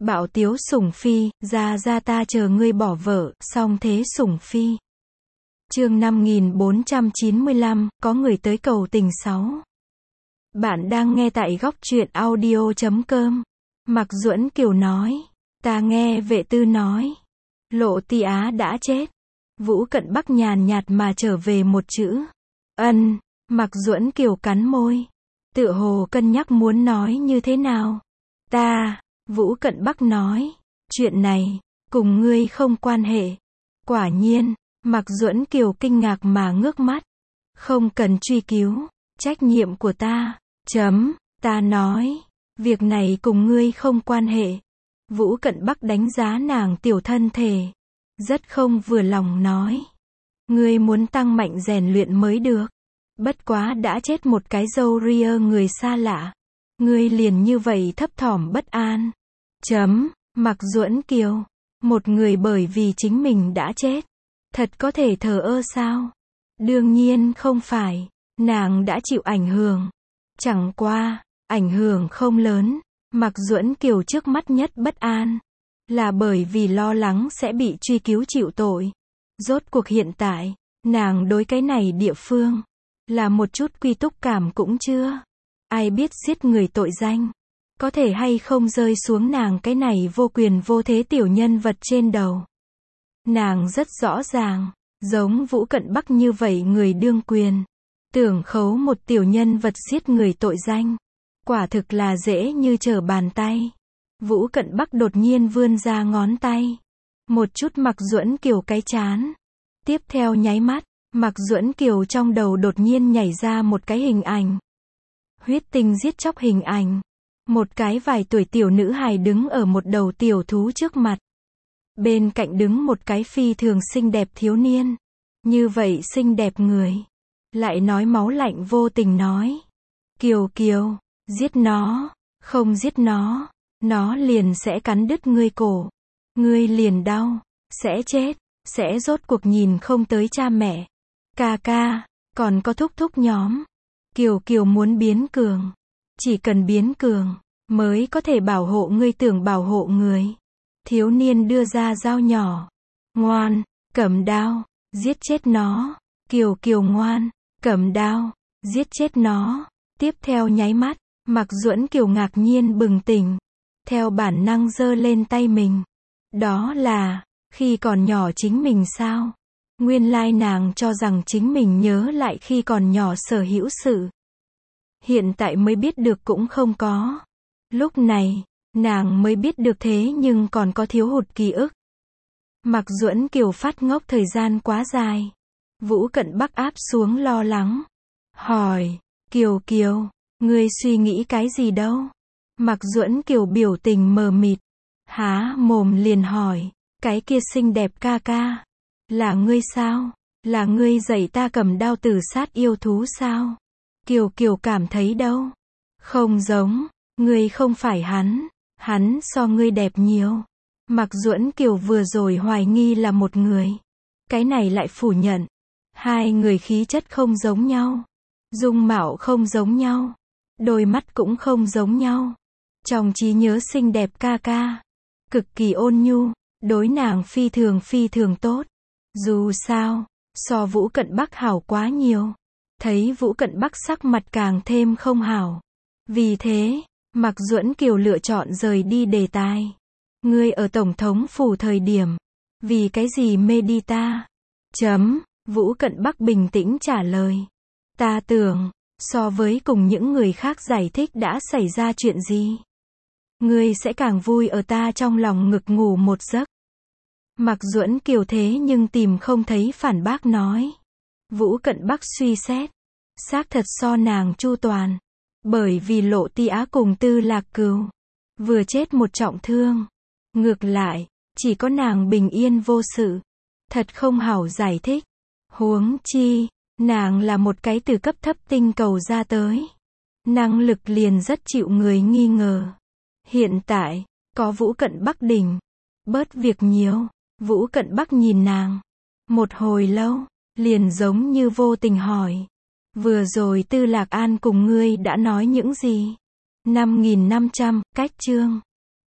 Bạo tiếu sủng phi, ra ta chờ ngươi bỏ vợ, song thế sủng phi. Chương 5495, có người tới cầu tình 6. Bạn đang nghe tại góc truyện audio.com. Mạc Duẫn Kiều nói, ta nghe vệ tư nói, Lộ Ti Á đã chết. Vũ Cận Bắc nhàn nhạt mà trở về một chữ, ân. Mạc Duẫn Kiều cắn môi, tựa hồ cân nhắc muốn nói như thế nào. Vũ Cận Bắc nói, chuyện này, cùng ngươi không quan hệ. Quả nhiên, Mạc Duẫn Kiều kinh ngạc mà ngước mắt. Không cần truy cứu, trách nhiệm của ta. Ta nói, việc này cùng ngươi không quan hệ. Vũ Cận Bắc đánh giá nàng tiểu thân thể. Rất không vừa lòng nói. Ngươi muốn tăng mạnh rèn luyện mới được. Bất quá đã chết một cái dâu ria người xa lạ. Ngươi liền như vậy thấp thỏm bất an. Mạc Duẫn Kiều, một người bởi vì chính mình đã chết, thật có thể thờ ơ sao? Đương nhiên không phải, nàng đã chịu ảnh hưởng. Chẳng qua, ảnh hưởng không lớn. Mạc Duẫn Kiều trước mắt nhất bất an, là bởi vì lo lắng sẽ bị truy cứu chịu tội. Rốt cuộc hiện tại, nàng đối cái này địa phương, là một chút quy túc cảm cũng chưa. Ai biết giết người tội danh, có thể hay không rơi xuống nàng cái này vô quyền vô thế tiểu nhân vật trên đầu. Nàng rất rõ ràng, giống Vũ Cận Bắc như vậy người đương quyền, tưởng khấu một tiểu nhân vật giết người tội danh, quả thực là dễ như trở bàn tay. Vũ Cận Bắc đột nhiên vươn ra ngón tay, một chút Mạc Duẫn Kiều cái chán. Tiếp theo nháy mắt, Mạc Duẫn Kiều trong đầu đột nhiên nhảy ra một cái hình ảnh. Huyết tinh giết chóc hình ảnh. Một cái vài tuổi tiểu nữ hài đứng ở một đầu tiểu thú trước mặt. Bên cạnh đứng một cái phi thường xinh đẹp thiếu niên. Như vậy xinh đẹp người. Lại nói máu lạnh vô tình nói. Kiều Kiều, giết nó, không giết nó liền sẽ cắn đứt ngươi cổ. Ngươi liền đau, sẽ chết, sẽ rốt cuộc nhìn không tới cha mẹ. Ca, còn có thúc thúc nhóm. Kiều Kiều muốn biến cường. Chỉ cần biến cường, mới có thể bảo hộ ngươi tưởng bảo hộ người. Thiếu niên đưa ra dao nhỏ. Ngoan, cầm đao, giết chết nó. Kiều Kiều ngoan, cầm đao, giết chết nó. Tiếp theo nháy mắt, Mạc Duẫn Kiều ngạc nhiên bừng tỉnh. Theo bản năng giơ lên tay mình. Đó là, khi còn nhỏ chính mình sao? Nguyên lai nàng cho rằng chính mình nhớ lại khi còn nhỏ sở hữu sự. Hiện tại mới biết được cũng không có. Lúc này, nàng mới biết được thế nhưng còn có thiếu hụt ký ức. Mạc Duẫn Kiều phát ngốc thời gian quá dài. Vũ Cận Bắc áp xuống lo lắng. Hỏi, Kiều Kiều, ngươi suy nghĩ cái gì đâu? Mạc Duẫn Kiều biểu tình mờ mịt. Há mồm liền hỏi, cái kia xinh đẹp ca. Là ngươi sao? Là ngươi dạy ta cầm đao tử sát yêu thú sao? Kiều Kiều cảm thấy đâu? Không giống, ngươi không phải hắn so ngươi đẹp nhiều. Mạc Duẫn Kiều vừa rồi hoài nghi là một người. Cái này lại phủ nhận. Hai người khí chất không giống nhau. Dung mạo không giống nhau. Đôi mắt cũng không giống nhau. Trong trí nhớ xinh đẹp ca. Cực kỳ ôn nhu, đối nàng phi thường tốt. Dù sao, so Vũ Cận Bắc hảo quá nhiều. Thấy Vũ Cận Bắc sắc mặt càng thêm không hảo. Vì thế, Mạc Duẫn Kiều lựa chọn rời đi đề tài. Ngươi ở Tổng thống phủ thời điểm, vì cái gì mê đi ta? Vũ Cận Bắc bình tĩnh trả lời. Ta tưởng, so với cùng những người khác giải thích đã xảy ra chuyện gì, ngươi sẽ càng vui ở ta trong lòng ngực ngủ một giấc. Mạc Duẫn Kiều thế nhưng tìm không thấy phản bác nói. Vũ Cận Bắc suy xét. Xác thật so nàng chu toàn. Bởi vì Lộ Ti Á cùng Tư Lạc Cừu vừa chết một trọng thương. Ngược lại, chỉ có nàng bình yên vô sự. Thật không hảo giải thích. Huống chi, nàng là một cái từ cấp thấp tinh cầu ra tới. Năng lực liền rất chịu người nghi ngờ. Hiện tại, có Vũ Cận Bắc đỉnh. Bớt việc nhiều. Vũ Cận Bắc nhìn nàng. Một hồi lâu, liền giống như vô tình hỏi. Vừa rồi Tư Lạc An cùng ngươi đã nói những gì? 5.500, cách chương.